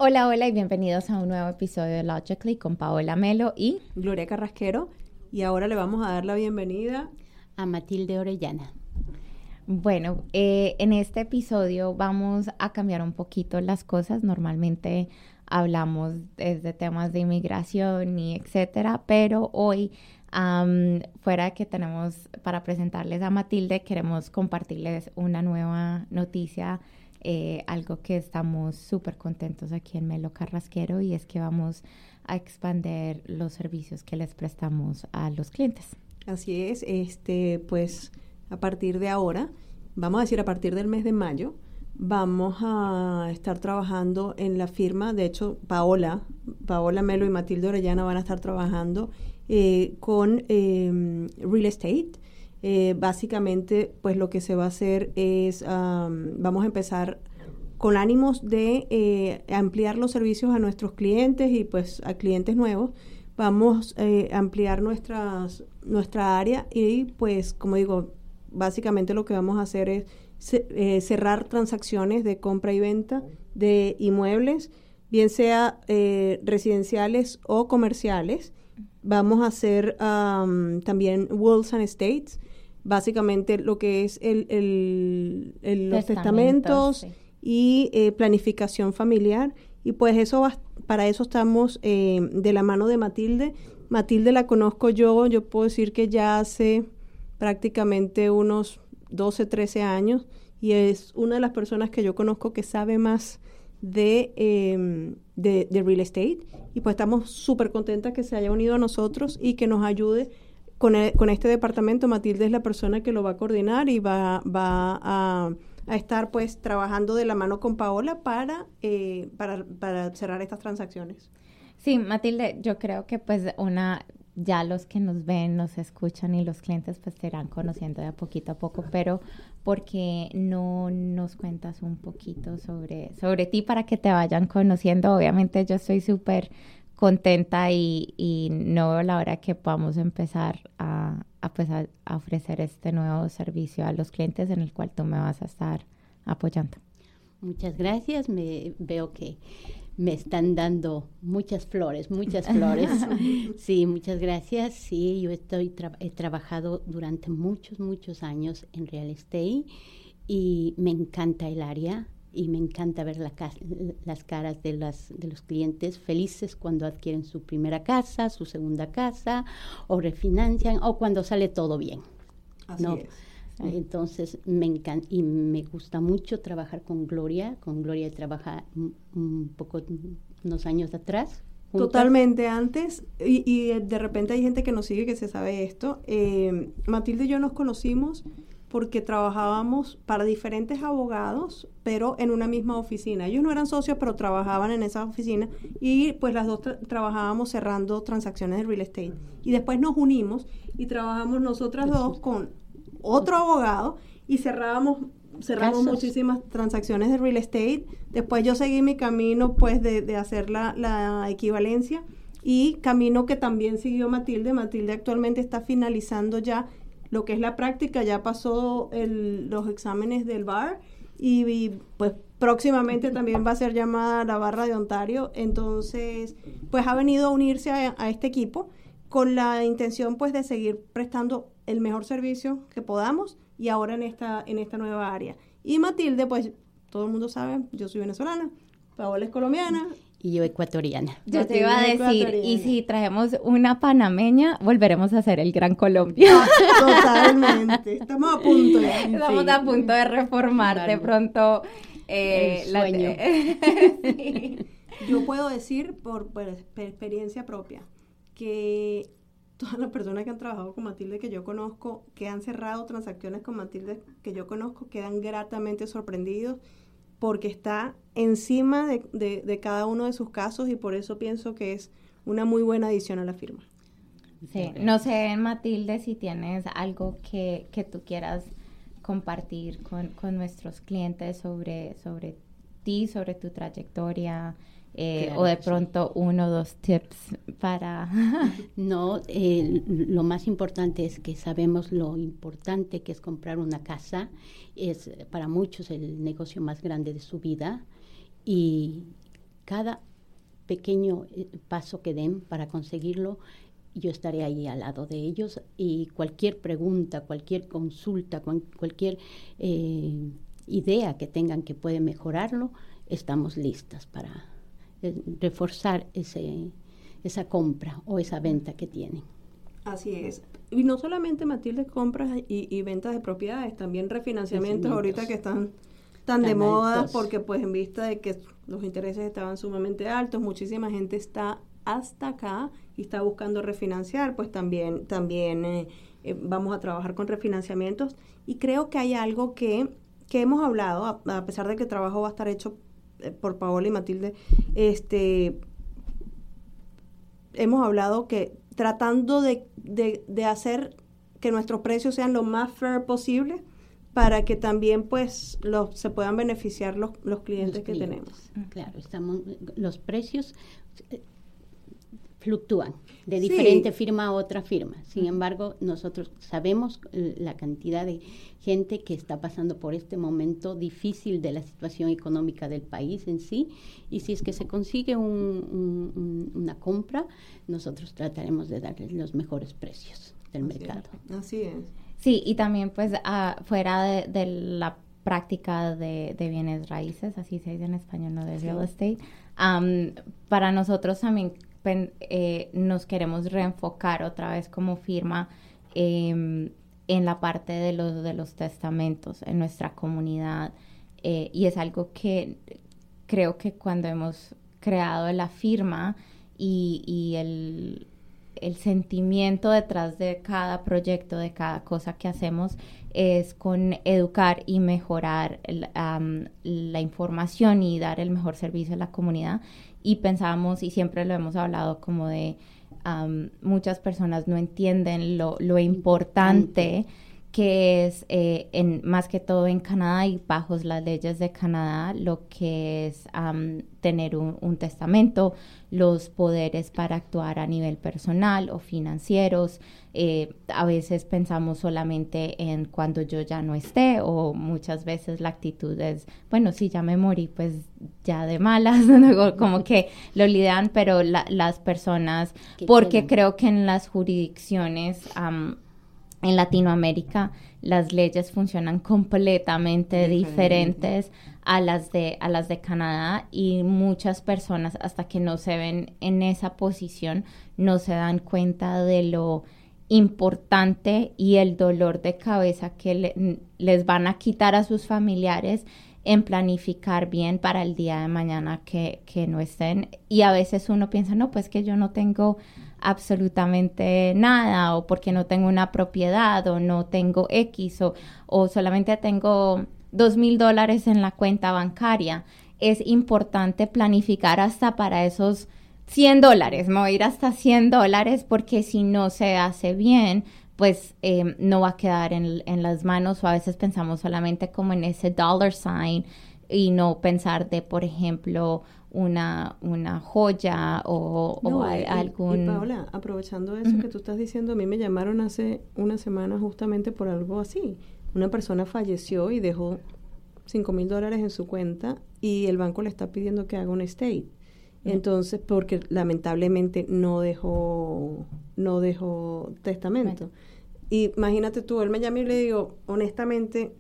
Hola, hola y bienvenidos a un nuevo episodio de Logically con Paola Melo y Gloria Carrasquero. Y ahora le vamos a dar la bienvenida a Matilde Orellana. Bueno, en este episodio vamos a cambiar un poquito las cosas. Normalmente hablamos de temas de inmigración y etcétera, pero hoy, fuera de que tenemos para presentarles a Matilde, queremos compartirles una nueva noticia, algo que estamos súper contentos aquí en Melo Carrasquero, y es que vamos a expandir los servicios que les prestamos a los clientes. Así es, pues a partir de ahora, vamos a decir a partir del mes de mayo, vamos a estar trabajando en la firma. De hecho, Paola Melo y Matilde Orellana van a estar trabajando con Real Estate. Básicamente, pues lo que se va a hacer es, vamos a empezar con ánimos de ampliar los servicios a nuestros clientes y pues a clientes nuevos. Vamos a ampliar nuestra área y pues, como digo, básicamente lo que vamos a hacer es cerrar transacciones de compra y venta de inmuebles, bien sea residenciales o comerciales. Vamos a hacer también wills and estates, básicamente lo que es los testamentos Sí. y planificación familiar. Y pues para eso estamos de la mano de Matilde. Matilde la conozco yo puedo decir que ya hace prácticamente unos 12, 13 años, y es una de las personas que yo conozco que sabe más de real estate, y pues estamos súper contentas que se haya unido a nosotros y que nos ayude con este departamento. Matilde es la persona que lo va a coordinar y va a estar pues trabajando de la mano con Paola para cerrar estas transacciones. Sí, Matilde, yo creo que pues ya los que nos ven, nos escuchan y los clientes pues te irán conociendo de a poco, pero ¿por qué no nos cuentas un poquito sobre ti para que te vayan conociendo? Obviamente yo estoy súper contenta y no veo la hora que podamos empezar a ofrecer este nuevo servicio a los clientes en el cual tú me vas a estar apoyando. Muchas gracias. Veo que me están dando muchas flores. Sí, muchas gracias. Sí, yo he trabajado durante muchos años en real estate y me encanta el área y me encanta ver las caras de los clientes felices cuando adquieren su primera casa, su segunda casa, o refinancian, o cuando sale todo bien. Así ¿no? es. Entonces me encanta y me gusta mucho trabajar con Gloria. Con Gloria trabaja unos años atrás. Juntas. Totalmente antes, y de repente hay gente que nos sigue que se sabe esto. Matilde y yo nos conocimos porque trabajábamos para diferentes abogados, pero en una misma oficina. Ellos no eran socios, pero trabajaban en esa oficina, y pues las dos trabajábamos cerrando transacciones de real estate. Y después nos unimos y trabajamos nosotras dos con otro abogado y cerramos muchísimas transacciones de real estate. Después yo seguí mi camino pues de hacer la equivalencia, y camino que también siguió Matilde. Matilde actualmente está finalizando ya lo que es la práctica, ya pasó los exámenes del bar y pues próximamente también va a ser llamada a la barra de Ontario. Entonces pues ha venido a unirse a este equipo con la intención pues de seguir prestando el mejor servicio que podamos, y ahora en esta nueva área. Y Matilde, pues todo el mundo sabe, yo soy venezolana, Paola es colombiana. Y yo ecuatoriana. Yo te iba a decir, y si traemos una panameña, volveremos a hacer el Gran Colombia. Totalmente, estamos a punto ya. Estamos a punto de reformar, Claro. de pronto El sueño. Sí. Yo puedo decir por experiencia propia que todas las personas que han trabajado con Matilde que yo conozco, que han cerrado transacciones con Matilde que yo conozco, quedan gratamente sorprendidos porque está encima de cada uno de sus casos, y por eso pienso que es una muy buena adición a la firma. Sí, no sé, Matilde, si tienes algo que tú quieras compartir con nuestros clientes sobre ti, sobre tu trayectoria, Claro o de que sí. pronto 1 o 2 tips para... No, lo más importante es que sabemos lo importante que es comprar una casa. Es para muchos el negocio más grande de su vida, y cada pequeño paso que den para conseguirlo, yo estaré ahí al lado de ellos, y cualquier pregunta, cualquier consulta, cualquier idea que tengan que puede mejorarlo, estamos listas para reforzar esa compra o esa venta que tienen. Así es. Y no solamente, Matilde, compras y ventas de propiedades, también refinanciamientos ahorita que están tan de moda, altos, porque pues en vista de que los intereses estaban sumamente altos, muchísima gente está hasta acá y está buscando refinanciar, pues también vamos a trabajar con refinanciamientos. Y creo que hay algo que hemos hablado, a pesar de que el trabajo va a estar hecho por Paola y Matilde, hemos hablado que tratando de hacer que nuestros precios sean lo más fair posible para que también pues se puedan beneficiar los clientes que tenemos. Claro, los precios fluctúan de diferente firma a otra firma. Sin embargo, nosotros sabemos la cantidad de gente que está pasando por este momento difícil de la situación económica del país en sí, y si es que se consigue una compra, nosotros trataremos de darles los mejores precios del mercado. Así es. Sí, y también pues fuera de la práctica de bienes raíces, así se dice en español, no de real estate, para nosotros también nos queremos reenfocar otra vez como firma en la parte de los testamentos en nuestra comunidad, y es algo que creo que cuando hemos creado la firma y el sentimiento detrás de cada proyecto, de cada cosa que hacemos, es con educar y mejorar la información y dar el mejor servicio a la comunidad. Y pensábamos, y siempre lo hemos hablado, como de muchas personas no entienden lo importante que es, más que todo en Canadá y bajo las leyes de Canadá, lo que es tener un testamento, los poderes para actuar a nivel personal o financieros. A veces pensamos solamente en cuando yo ya no esté, o muchas veces la actitud es, bueno, si ya me morí, pues ya de malas, como que lo lidian, pero las personas, porque creo que en las jurisdicciones en Latinoamérica las leyes funcionan completamente diferentes a las de Canadá, y muchas personas, hasta que no se ven en esa posición, no se dan cuenta de lo importante y el dolor de cabeza que les van a quitar a sus familiares en planificar bien para el día de mañana que no estén. Y a veces uno piensa, no, pues que yo no tengo absolutamente nada, o porque no tengo una propiedad, o no tengo X, o solamente tengo $2,000 en la cuenta bancaria. Es importante planificar hasta para esos $100, mover hasta $100, porque si no se hace bien, pues no va a quedar en las manos. O a veces pensamos solamente como en ese dollar sign y no pensar de, por ejemplo, una joya o algún... Y Paola, aprovechando eso que tú estás diciendo, a mí me llamaron hace una semana justamente por algo así. Una persona falleció y dejó $5,000 en su cuenta, y el banco le está pidiendo que haga un estate. Entonces, porque lamentablemente no dejó testamento. Y imagínate tú, él me llama y le digo, honestamente,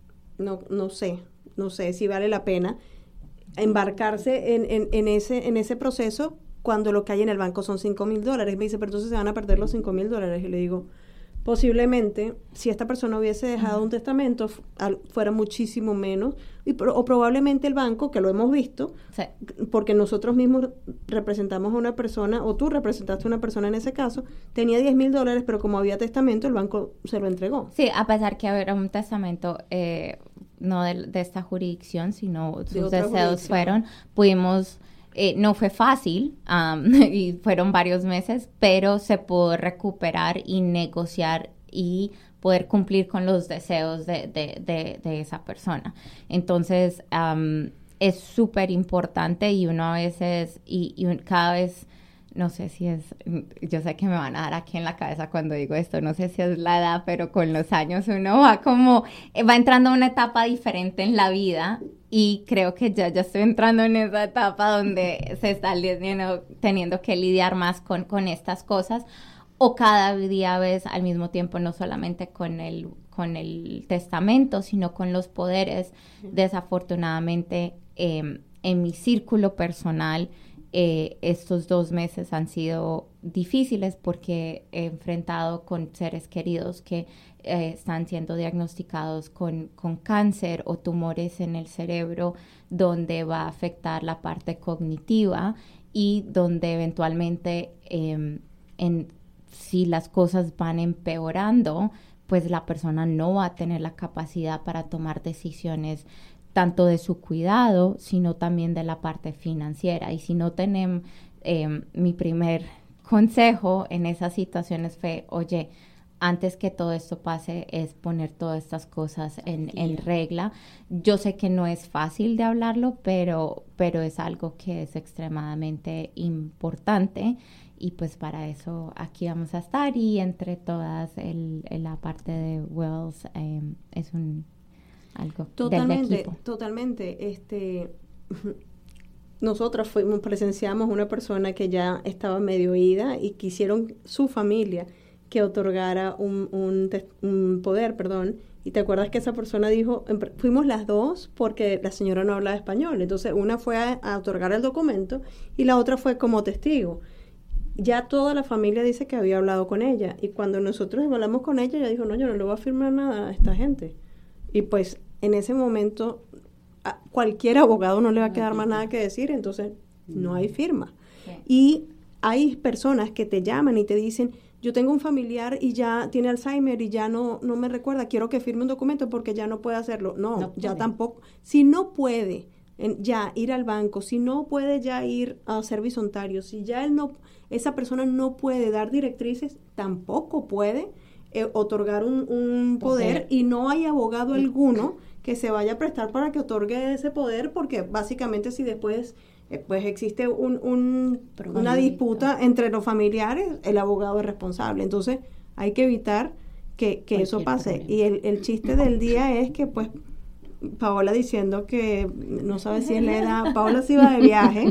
no sé si vale la pena embarcarse en ese proceso cuando lo que hay en el banco son $5,000. Me dice, pero entonces se van a perder los $5,000. Y le digo, posiblemente, si esta persona hubiese dejado un testamento, fuera muchísimo menos, o probablemente el banco, que lo hemos visto, sí, porque nosotros mismos representamos a una persona, o tú representaste a una persona en ese caso, tenía $10,000, pero como había testamento, el banco se lo entregó. Sí, a pesar que era un testamento no de esta jurisdicción, sino sus deseos pudimos... no fue fácil, y fueron varios meses, pero se pudo recuperar y negociar y poder cumplir con los deseos de esa persona. Entonces, es súper importante, y uno a veces, cada vez, no sé si es, yo sé que me van a dar aquí en la cabeza cuando digo esto, no sé si es la edad, pero con los años uno va entrando a una etapa diferente en la vida, y creo que ya estoy entrando en esa etapa donde se está teniendo que lidiar más con estas cosas, o cada día ves al mismo tiempo no solamente con el testamento, sino con los poderes. Desafortunadamente, en mi círculo personal, estos 2 meses han sido difíciles porque he enfrentado con seres queridos que están siendo diagnosticados con cáncer o tumores en el cerebro, donde va a afectar la parte cognitiva y donde eventualmente si las cosas van empeorando, pues la persona no va a tener la capacidad para tomar decisiones tanto de su cuidado, sino también de la parte financiera. Y si no tenemos, mi primer consejo en esas situaciones fue, oye, antes que todo esto pase, es poner todas estas cosas en regla. Yo sé que no es fácil de hablarlo, pero es algo que es extremadamente importante. Y pues para eso aquí vamos a estar, y entre todas la parte de Wells es algo totalmente, del equipo. Totalmente. Nosotras presenciamos una persona que ya estaba medio ida y quisieron su familia que otorgara un poder, y te acuerdas que esa persona dijo, fuimos las dos porque la señora no hablaba español, entonces una fue a otorgar el documento y la otra fue como testigo. Ya toda la familia dice que había hablado con ella, y cuando nosotros hablamos con ella, ella dijo, no, yo no le voy a firmar nada a esta gente. Y pues en ese momento a cualquier abogado no le va a quedar más nada que decir, entonces no hay firma. Sí. Y hay personas que te llaman y te dicen, yo tengo un familiar y ya tiene Alzheimer y ya no me recuerda, quiero que firme un documento porque ya no puede hacerlo. No ya tampoco. Si no puede ya ir al banco, si no puede ya ir a ser bisontario, si ya esa persona no puede dar directrices, tampoco puede otorgar un poder, y no hay abogado alguno que se vaya a prestar para que otorgue ese poder, porque básicamente si después pues existe una disputa entre los familiares, el abogado es responsable. Entonces hay que evitar que eso pase. Problema. Y el chiste del día es que pues Paola diciendo que no sabe si es la edad. Paola se iba de viaje.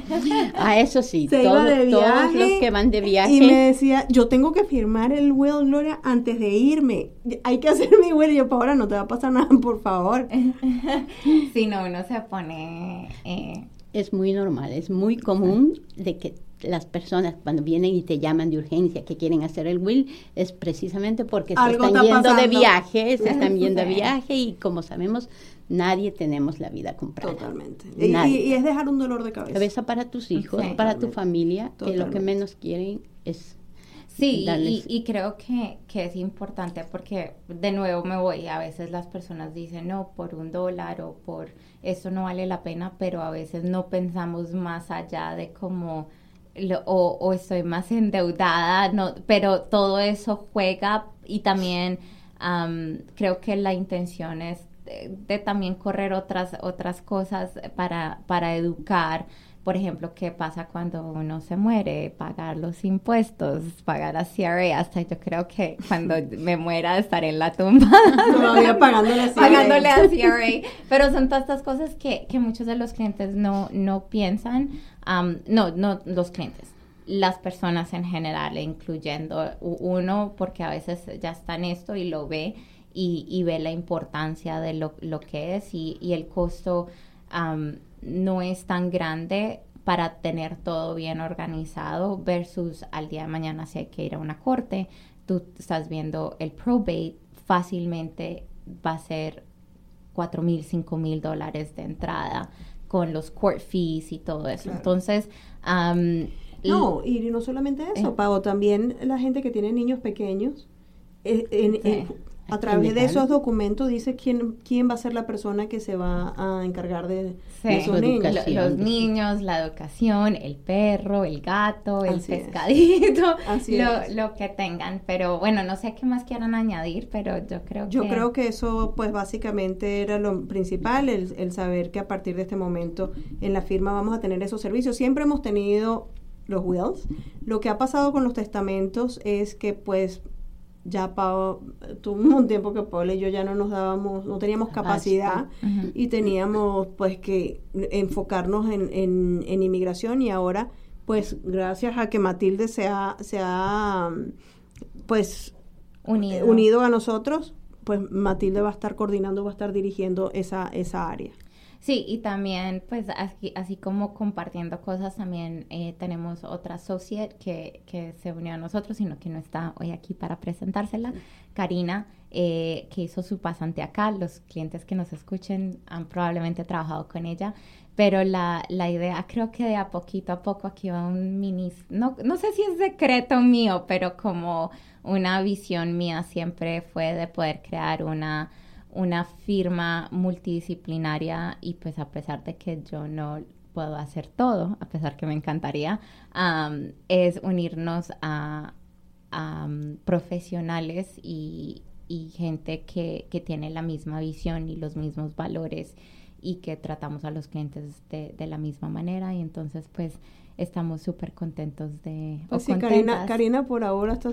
Eso sí, iba de viaje, todos los que van de viaje. Y me decía, yo tengo que firmar el will, Gloria, antes de irme. Hay que hacer mi will. Y yo, Paola, no te va a pasar nada, por favor. Si no, uno se pone... Es muy normal, es muy común de que las personas cuando vienen y te llaman de urgencia que quieren hacer el will, es precisamente porque se están yendo de viaje, de viaje, y como sabemos, nadie tenemos la vida comprada. Totalmente. Y es dejar un dolor de cabeza. Para tus hijos, para tu familia, que lo que menos quieren es... Sí, y creo que es importante porque, de nuevo me voy, a veces las personas dicen, no, por $1 o por eso no vale la pena, pero a veces no pensamos más allá de cómo, o estoy más endeudada, no, pero todo eso juega, y también creo que la intención es de también correr otras cosas para educar. Por ejemplo, ¿qué pasa cuando uno se muere? Pagar los impuestos, pagar a CRA. Hasta yo creo que cuando me muera estaré en la tumba. Todavía pagándole a CRA. Pagándole a CRA. Pero son todas estas cosas que muchos de los clientes no piensan. No los clientes. Las personas en general, incluyendo uno, porque a veces ya está en esto y lo ve y ve la importancia de lo que es, y el costo... no es tan grande para tener todo bien organizado versus al día de mañana si hay que ir a una corte. Tú estás viendo el probate, fácilmente va a ser $4,000, $5,000 de entrada con los court fees y todo eso. Claro. Entonces... y no solamente eso, Pau, también la gente que tiene niños pequeños, a través de esos documentos dice quién va a ser la persona que se va a encargar de esos niños. Los niños, la educación, el perro, el gato, el pescadito, lo que tengan. Pero bueno, no sé qué más quieran añadir, pero yo creo que eso pues básicamente era lo principal, el saber que a partir de este momento en la firma vamos a tener esos servicios. Siempre hemos tenido los wills. Lo que ha pasado con los testamentos es que pues ya tuvo un tiempo que Paula y yo ya no teníamos capacidad y teníamos pues que enfocarnos en inmigración, y ahora pues gracias a que Matilde se ha pues unido a nosotros, pues Matilde va a estar coordinando, va a estar dirigiendo esa área. Sí, y también, pues, así como compartiendo cosas, también tenemos otra associate que se unió a nosotros, sino que no está hoy aquí para presentársela, Karina, que hizo su pasante acá. Los clientes que nos escuchen han probablemente trabajado con ella, pero la idea, creo que de a poco aquí va un no sé si es secreto mío, pero como una visión mía siempre fue de poder crear una firma multidisciplinaria, y pues a pesar de que yo no puedo hacer todo, a pesar que me encantaría, es unirnos a profesionales y gente que tiene la misma visión y los mismos valores, y que tratamos a los clientes de la misma manera, y entonces pues estamos súper contentos pues sí, Karina por ahora está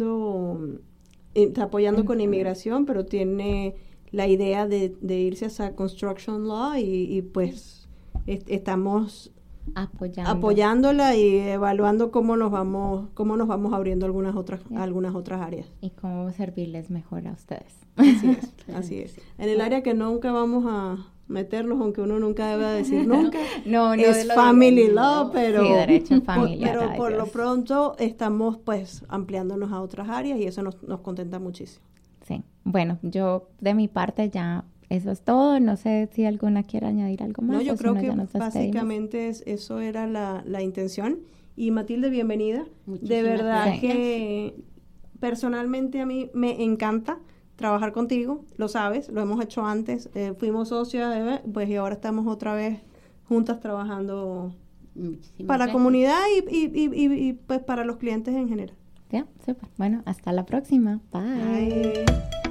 apoyando con inmigración, pero tiene la idea de irse a construction law, y pues estamos apoyándola y evaluando cómo nos vamos abriendo algunas otras áreas. Y cómo servirles mejor a ustedes. Así es. En el área que nunca vamos a meternos, aunque uno nunca debe decir nunca, no, es family law, pero, sí, derecho familiar, pero por lo pronto estamos pues ampliándonos a otras áreas, y eso nos contenta muchísimo. Sí, bueno, yo de mi parte ya eso es todo. No sé si alguna quiere añadir algo más. No, yo creo que básicamente eso era la intención. Y Matilde, bienvenida. Muchísimas de verdad gracias. Que personalmente a mí me encanta trabajar contigo, lo sabes, lo hemos hecho antes, fuimos socias, pues y ahora estamos otra vez juntas trabajando para la comunidad y pues para los clientes en general. Ya, súper. Bueno, hasta la próxima. Bye. Bye.